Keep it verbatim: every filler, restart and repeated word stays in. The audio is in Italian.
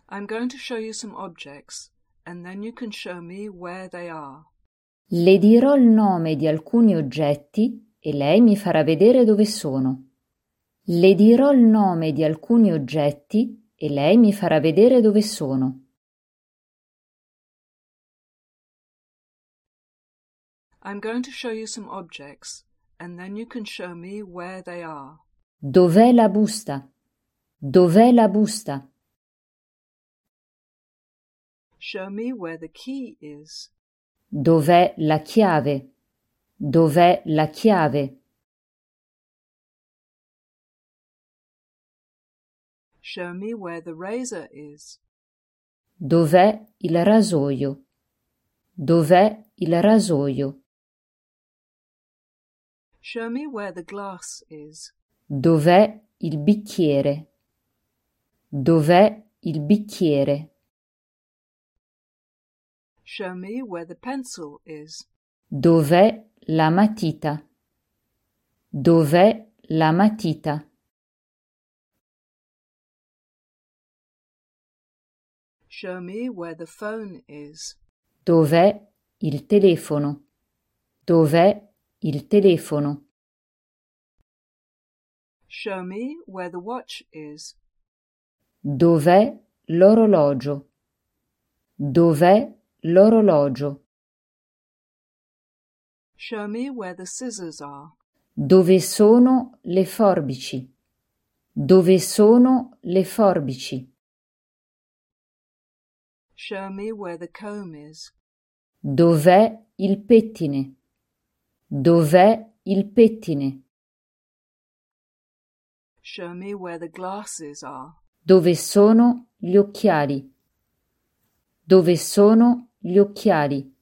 I'm going to show you some objects, and then you can show me where they are. Le dirò il nome di alcuni oggetti e lei mi farà vedere dove sono. Le dirò il nome di alcuni oggetti e lei mi farà vedere dove sono. I'm going to show you some objects, and then you can show me where they are. Dov'è la busta? Dov'è la busta? Show me where the key is. Dov'è la chiave? Dov'è la chiave? Show me where the razor is. Dov'è il rasoio? Dov'è il rasoio? Show me where the glass is. Dov'è il bicchiere? Dov'è il bicchiere? Show me where the pencil is. Dov'è la matita? Dov'è la matita? Show me where the phone is. Dov'è il telefono? Dov'è il telefono? Show me where the watch is. Dov'è l'orologio? Dov'è l'orologio? Show me where the scissors are. Dove sono le forbici? Dove sono le forbici? Show me where the comb is. Dov'è il pettine? Dov'è il pettine? Show me where the glasses are. Dove sono gli occhiali? Dove sono gli occhiali?